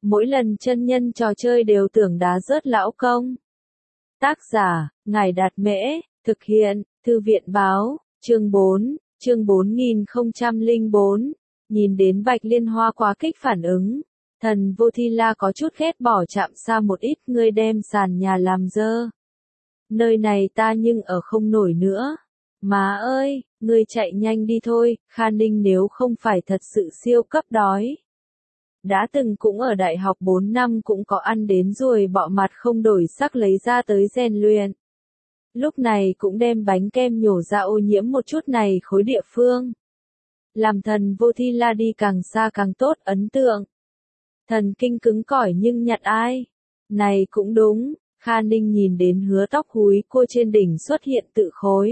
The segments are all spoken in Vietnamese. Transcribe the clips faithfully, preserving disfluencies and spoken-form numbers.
mỗi lần chân nhân trò chơi đều tưởng đá rớt lão công. Tác giả, Ngài Đạt Mễ, thực hiện, Thư viện Báo, chương bốn, chương bốn nghìn không trăm lẻ bốn, nhìn đến Bạch Liên Hoa quá kích phản ứng. Thần Vô Thi La có chút ghét bỏ chạm xa một ít, ngươi đem sàn nhà làm dơ. Nơi này ta nhưng ở không nổi nữa. Má ơi, ngươi chạy nhanh đi thôi, Kha Ninh nếu không phải thật sự siêu cấp đói. Đã từng cũng ở đại học bốn năm cũng có ăn đến ruồi bọ mặt không đổi sắc lấy ra tới rèn luyện. Lúc này cũng đem bánh kem nhổ ra ô nhiễm một chút này khối địa phương. Làm Thần Vô Thi La đi càng xa càng tốt ấn tượng. Thần kinh cứng cỏi nhưng nhặt ai? Này cũng đúng, Kha Ninh nhìn đến hứa tóc húi cua trên đỉnh xuất hiện tự khối.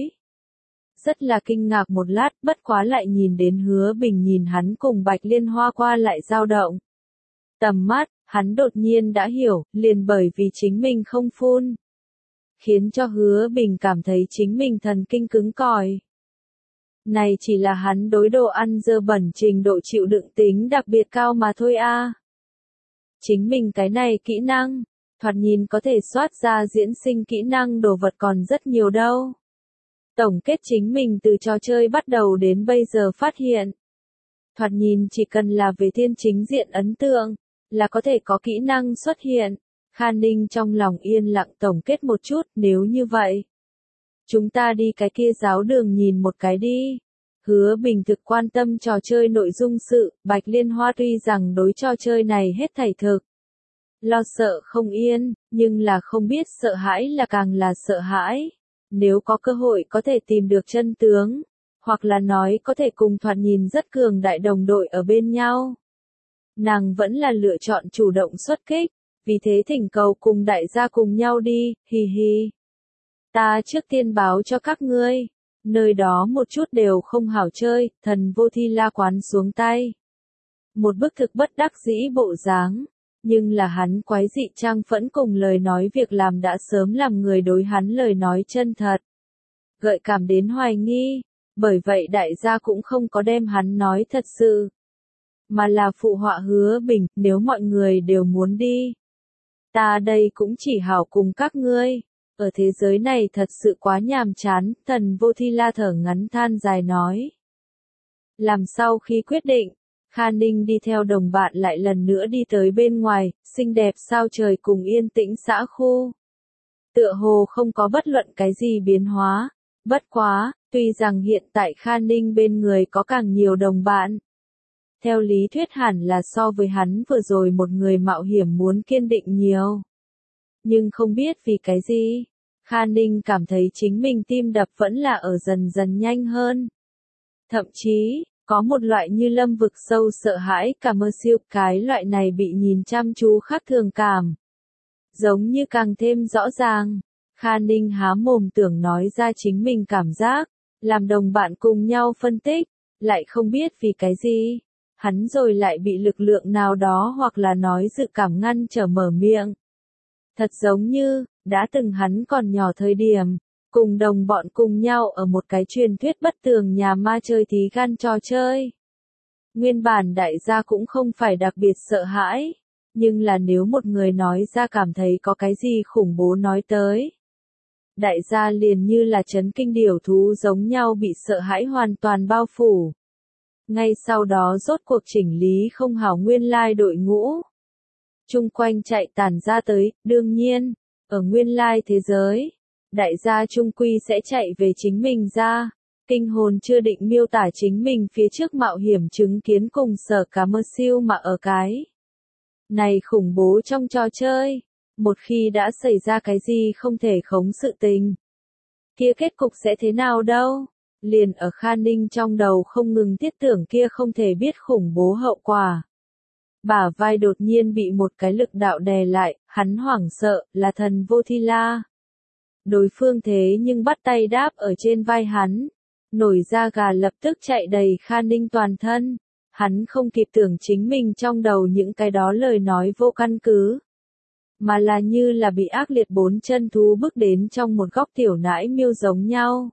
Rất là kinh ngạc một lát, bất quá lại nhìn đến Hứa Bình nhìn hắn cùng Bạch Liên Hoa qua lại dao động. Tầm mắt, hắn đột nhiên đã hiểu, liền bởi vì chính mình không phun. Khiến cho Hứa Bình cảm thấy chính mình thần kinh cứng cỏi. Này chỉ là hắn đối đồ ăn dơ bẩn trình độ chịu đựng tính đặc biệt cao mà thôi a. À. Chính mình cái này kỹ năng, thoạt nhìn có thể soát ra diễn sinh kỹ năng đồ vật còn rất nhiều đâu. Tổng kết chính mình từ trò chơi bắt đầu đến bây giờ phát hiện. Thoạt nhìn chỉ cần là về thiên chính diện ấn tượng, là có thể có kỹ năng xuất hiện. Kha Ninh trong lòng yên lặng tổng kết một chút, nếu như vậy. Chúng ta đi cái kia giáo đường nhìn một cái đi. Hứa Bình thực quan tâm trò chơi nội dung sự, Bạch Liên Hoa tuy rằng đối trò chơi này hết thảy thực. Lo sợ không yên, nhưng là không biết sợ hãi là càng là sợ hãi. Nếu có cơ hội có thể tìm được chân tướng, hoặc là nói có thể cùng thoạt nhìn rất cường đại đồng đội ở bên nhau. Nàng vẫn là lựa chọn chủ động xuất kích, vì thế thỉnh cầu cùng đại gia cùng nhau đi, hi hi. Ta trước tiên báo cho các ngươi, nơi đó một chút đều không hảo chơi, Thần Vô Thi La quán xuống tay. Một bức thực bất đắc dĩ bộ dáng. Nhưng là hắn quái dị trang phẫn cùng lời nói việc làm đã sớm làm người đối hắn lời nói chân thật. Gợi cảm đến hoài nghi, bởi vậy đại gia cũng không có đem hắn nói thật sự. Mà là phụ họa Hứa Bình, nếu mọi người đều muốn đi. Ta đây cũng chỉ hảo cùng các ngươi. Ở thế giới này thật sự quá nhàm chán, Thần Vô Thi La thở ngắn than dài nói. Làm sau khi quyết định. Kha Ninh đi theo đồng bạn lại lần nữa đi tới bên ngoài, xinh đẹp sao trời cùng yên tĩnh xã khu. Tựa hồ không có bất luận cái gì biến hóa. Bất quá, tuy rằng hiện tại Kha Ninh bên người có càng nhiều đồng bạn. Theo lý thuyết hẳn là so với hắn vừa rồi một người mạo hiểm muốn kiên định nhiều. Nhưng không biết vì cái gì, Kha Ninh cảm thấy chính mình tim đập vẫn là ở dần dần nhanh hơn. Thậm chí, có một loại như lâm vực sâu sợ hãi cả mơ siêu, cái loại này bị nhìn chăm chú khác thường cảm. Giống như càng thêm rõ ràng, Kha Ninh há mồm tưởng nói ra chính mình cảm giác, làm đồng bạn cùng nhau phân tích, lại không biết vì cái gì. Hắn rồi lại bị lực lượng nào đó hoặc là nói dự cảm ngăn trở mở miệng. Thật giống như, đã từng hắn còn nhỏ thời điểm. Cùng đồng bọn cùng nhau ở một cái truyền thuyết bất tường nhà ma chơi tí gan trò chơi. Nguyên bản đại gia cũng không phải đặc biệt sợ hãi, nhưng là nếu một người nói ra cảm thấy có cái gì khủng bố nói tới. Đại gia liền như là chấn kinh điểu thú giống nhau bị sợ hãi hoàn toàn bao phủ. Ngay sau đó rốt cuộc chỉnh lý không hảo nguyên lai đội ngũ. Chung quanh chạy tản ra tới, đương nhiên, ở nguyên lai thế giới. Đại gia trung quy sẽ chạy về chính mình ra. Kinh hồn chưa định miêu tả chính mình phía trước mạo hiểm chứng kiến cùng sở cá mơ siêu mà ở cái. Này khủng bố trong trò chơi. Một khi đã xảy ra cái gì không thể khống sự tình. Kia kết cục sẽ thế nào đâu. Liền ở Kha Ninh trong đầu không ngừng thiết tưởng kia không thể biết khủng bố hậu quả. Bả vai đột nhiên bị một cái lực đạo đè lại, hắn hoảng sợ, là Thần Vô Thi La. Đối phương thế nhưng bắt tay đáp ở trên vai hắn. Nổi da gà lập tức chạy đầy Kha Ninh toàn thân. Hắn không kịp tưởng chính mình trong đầu những cái đó lời nói vô căn cứ. Mà là như là bị ác liệt bốn chân thú bước đến trong một góc tiểu nãi miêu giống nhau.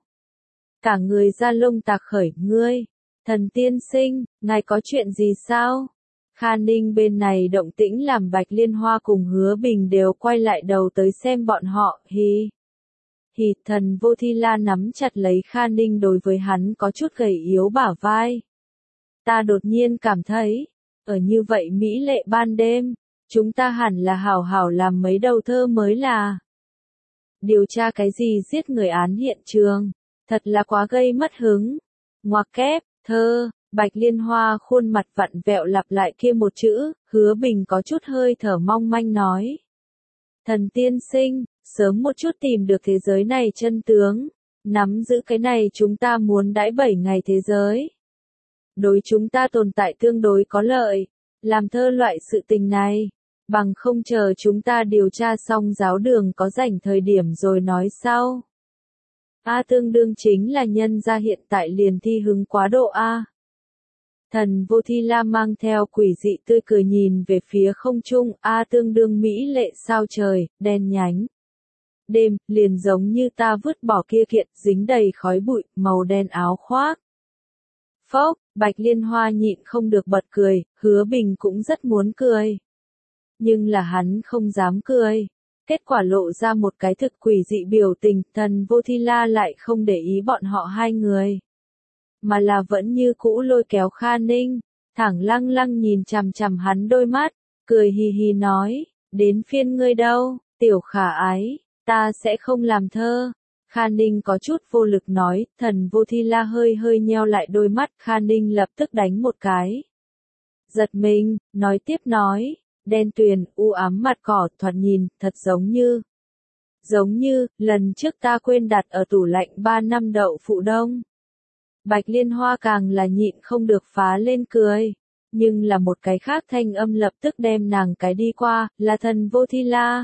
Cả người da lông tạc khởi, ngươi. Thần tiên sinh, ngài có chuyện gì sao? Kha Ninh bên này động tĩnh làm Bạch Liên Hoa cùng Hứa Bình đều quay lại đầu tới xem bọn họ, hi. Hì, Thần Vô Thi La nắm chặt lấy Kha Ninh đối với hắn có chút gầy yếu bả vai. Ta đột nhiên cảm thấy, ở như vậy mỹ lệ ban đêm, chúng ta hẳn là hảo hảo làm mấy đầu thơ mới là. Điều tra cái gì giết người án hiện trường, thật là quá gây mất hứng. Ngoặc kép, thơ, Bạch Liên Hoa khuôn mặt vặn vẹo lặp lại kia một chữ, Hứa Bình có chút hơi thở mong manh nói. Thần tiên sinh, sớm một chút tìm được thế giới này chân tướng, nắm giữ cái này chúng ta muốn đãi bảy ngày thế giới. Đối chúng ta tồn tại tương đối có lợi, làm thơ loại sự tình này, bằng không chờ chúng ta điều tra xong giáo đường có rảnh thời điểm rồi nói sau. A tương đương chính là nhân ra hiện tại liền thi hứng quá độ A. Thần Vô Thi La mang theo quỷ dị tươi cười nhìn về phía không trung, A tương đương mỹ lệ sao trời, đen nhánh. Đêm, liền giống như ta vứt bỏ kia kiện, dính đầy khói bụi, màu đen áo khoác. Phốc, Bạch Liên Hoa nhịn không được bật cười, Hứa Bình cũng rất muốn cười. Nhưng là hắn không dám cười. Kết quả lộ ra một cái thực quỷ dị biểu tình, Thần Vô Thi La lại không để ý bọn họ hai người. Mà là vẫn như cũ lôi kéo Kha Ninh, thẳng lăng lăng nhìn chằm chằm hắn đôi mắt, cười hì hì nói, đến phiên ngươi đâu, tiểu khả ái, ta sẽ không làm thơ. Kha Ninh có chút vô lực nói, Thần Vô Thi La hơi hơi nheo lại đôi mắt, Kha Ninh lập tức đánh một cái. Giật mình, nói tiếp nói, đen tuyền, u ám mặt cỏ, thoạt nhìn, thật giống như. Giống như, lần trước ta quên đặt ở tủ lạnh ba năm đậu phụ đông. Bạch Liên Hoa càng là nhịn không được phá lên cười, nhưng là một cái khác thanh âm lập tức đem nàng cái đi qua, là Thần Vô Thi La.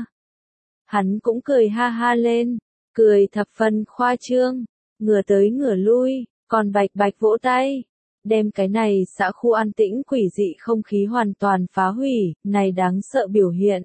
Hắn cũng cười ha ha lên, cười thập phần khoa trương, ngửa tới ngửa lui, còn bạch bạch vỗ tay, đem cái này xã khu an tĩnh quỷ dị không khí hoàn toàn phá hủy, này đáng sợ biểu hiện.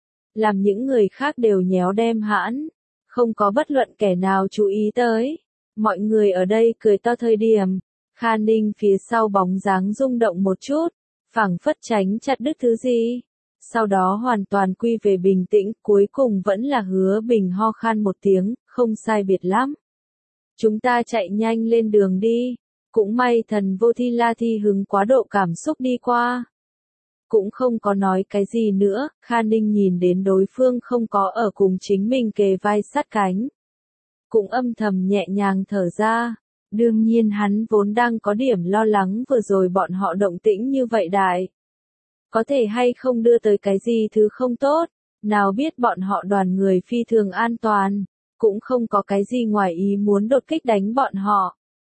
Làm những người khác đều nhéo đem hãn, không có bất luận kẻ nào chú ý tới. Mọi người ở đây cười to thời điểm, Kha Ninh phía sau bóng dáng rung động một chút, phảng phất tránh chặt đứt thứ gì. Sau đó hoàn toàn quy về bình tĩnh, cuối cùng vẫn là Hứa Bình ho khan một tiếng, không sai biệt lắm. Chúng ta chạy nhanh lên đường đi, cũng may Thần Vô Thi La thi hứng quá độ cảm xúc đi qua. Cũng không có nói cái gì nữa, Kha Ninh nhìn đến đối phương không có ở cùng chính mình kề vai sát cánh. Cũng âm thầm nhẹ nhàng thở ra, đương nhiên hắn vốn đang có điểm lo lắng vừa rồi bọn họ động tĩnh như vậy đại. Có thể hay không đưa tới cái gì thứ không tốt, nào biết bọn họ đoàn người phi thường an toàn, cũng không có cái gì ngoài ý muốn đột kích đánh bọn họ.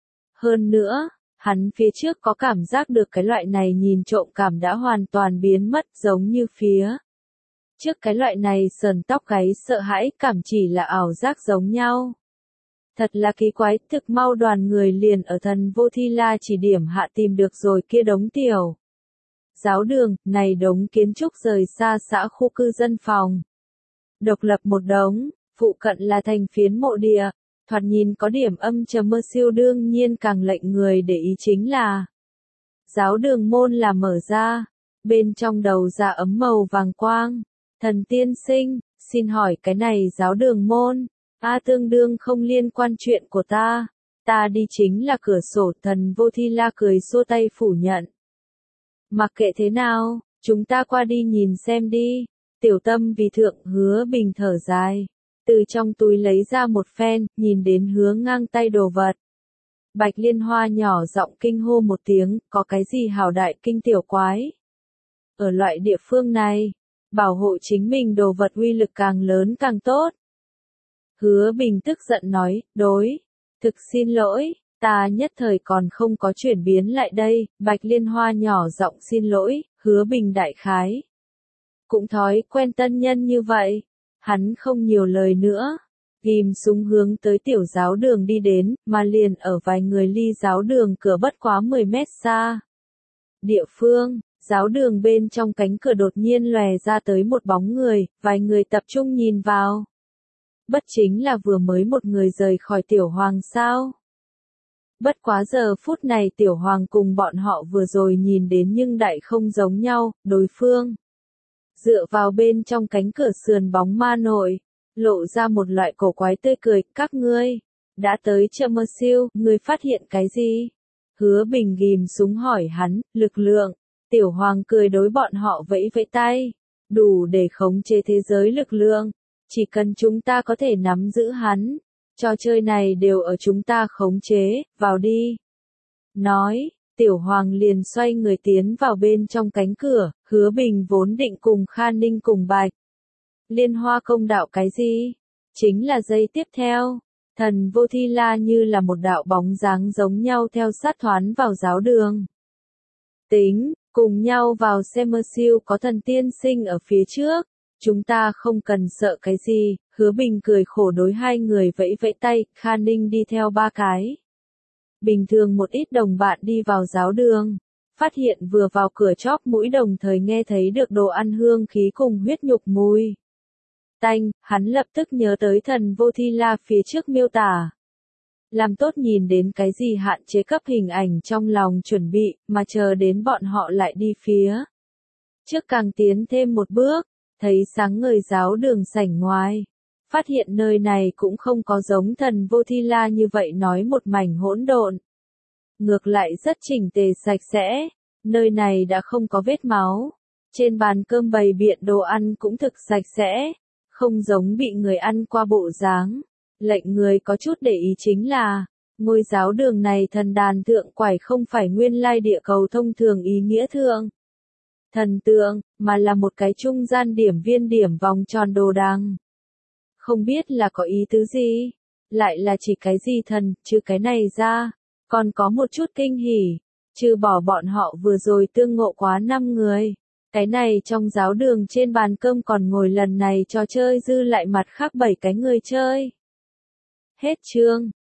Hơn nữa, hắn phía trước có cảm giác được cái loại này nhìn trộm cảm đã hoàn toàn biến mất giống như phía. Trước cái loại này sờn tóc gáy sợ hãi cảm chỉ là ảo giác giống nhau. Thật là kỳ quái, thực mau đoàn người liền ở Thần Vô Thi La chỉ điểm hạ tìm được rồi kia đống tiểu. Giáo đường, này đống kiến trúc rời xa xã khu cư dân phòng. Độc lập một đống, phụ cận là thành phiến mộ địa, thoạt nhìn có điểm âm trầm mơ siêu đương nhiên càng lệnh người để ý chính là. Giáo đường môn là mở ra, bên trong đầu ra ấm màu vàng quang. Thần tiên sinh, xin hỏi cái này giáo đường môn, a tương đương không liên quan chuyện của ta, ta đi chính là cửa sổ. Thần Vô Thi La cười xua tay phủ nhận. Mặc kệ thế nào, chúng ta qua đi nhìn xem đi, tiểu tâm vì thượng. Hứa Bình thở dài, từ trong túi lấy ra một phen, nhìn đến Hứa ngang tay đồ vật. Bạch Liên Hoa nhỏ giọng kinh hô một tiếng, có cái gì hào đại kinh tiểu quái. Ở loại địa phương này, bảo hộ chính mình đồ vật uy lực càng lớn càng tốt. Hứa Bình tức giận nói, đối, thực xin lỗi, ta nhất thời còn không có chuyển biến lại đây. Bạch Liên Hoa nhỏ giọng xin lỗi, Hứa Bình đại khái. Cũng thói quen tân nhân như vậy, hắn không nhiều lời nữa, ghim súng hướng tới tiểu giáo đường đi đến, mà liền ở vài người ly giáo đường cửa bất quá mười mét xa. Địa phương, giáo đường bên trong cánh cửa đột nhiên lòe ra tới một bóng người, vài người tập trung nhìn vào. Bất chính là vừa mới một người rời khỏi tiểu hoàng sao. Bất quá giờ phút này Tiểu Hoàng cùng bọn họ vừa rồi nhìn đến nhưng đại không giống nhau, đối phương dựa vào bên trong cánh cửa sườn bóng ma nội, lộ ra một loại cổ quái tươi cười, các ngươi đã tới chợ mơ siêu, ngươi phát hiện cái gì? Hứa Bình ghim súng hỏi hắn, lực lượng. Tiểu Hoàng cười đối bọn họ vẫy vẫy tay, đủ để khống chế thế giới lực lượng, chỉ cần chúng ta có thể nắm giữ hắn, trò chơi này đều ở chúng ta khống chế, vào đi. Nói, Tiểu Hoàng liền xoay người tiến vào bên trong cánh cửa, Hứa Bình vốn định cùng Kha Ninh cùng Bạch Liên Hoa công đạo cái gì? Chính là giây tiếp theo, thần vô thi la như là một đạo bóng dáng giống nhau theo sát thoán vào giáo đường. Tính, cùng nhau vào xem mơ siêu có thần tiên sinh ở phía trước, chúng ta không cần sợ cái gì, Hứa Bình cười khổ đối hai người vẫy vẫy tay, Kha Ninh đi theo ba cái. Bình thường một ít đồng bạn đi vào giáo đường, phát hiện vừa vào cửa chóp mũi đồng thời nghe thấy được đồ ăn hương khí cùng huyết nhục mùi tanh, hắn lập tức nhớ tới thần vô thi la phía trước miêu tả. Làm tốt nhìn đến cái gì hạn chế cấp hình ảnh trong lòng chuẩn bị, mà chờ đến bọn họ lại đi phía trước càng tiến thêm một bước, thấy sáng ngời giáo đường sảnh ngoài. Phát hiện nơi này cũng không có giống thần vô thi la như vậy nói một mảnh hỗn độn. Ngược lại rất chỉnh tề sạch sẽ, nơi này đã không có vết máu. Trên bàn cơm bày biện đồ ăn cũng thực sạch sẽ, không giống bị người ăn qua bộ dáng. Lệnh người có chút để ý chính là, ngôi giáo đường này thần đàn thượng quải không phải nguyên lai địa cầu thông thường ý nghĩa thượng thần tượng, mà là một cái trung gian điểm viên điểm vòng tròn đồ đằng. Không biết là có ý tứ gì, lại là chỉ cái gì thần, chứ cái này ra, còn có một chút kinh hỉ, trừ bỏ bọn họ vừa rồi tương ngộ quá năm người. Cái này trong giáo đường trên bàn cơm còn ngồi lần này trò chơi dư lại mặt khác bảy cái người chơi. Hết chương.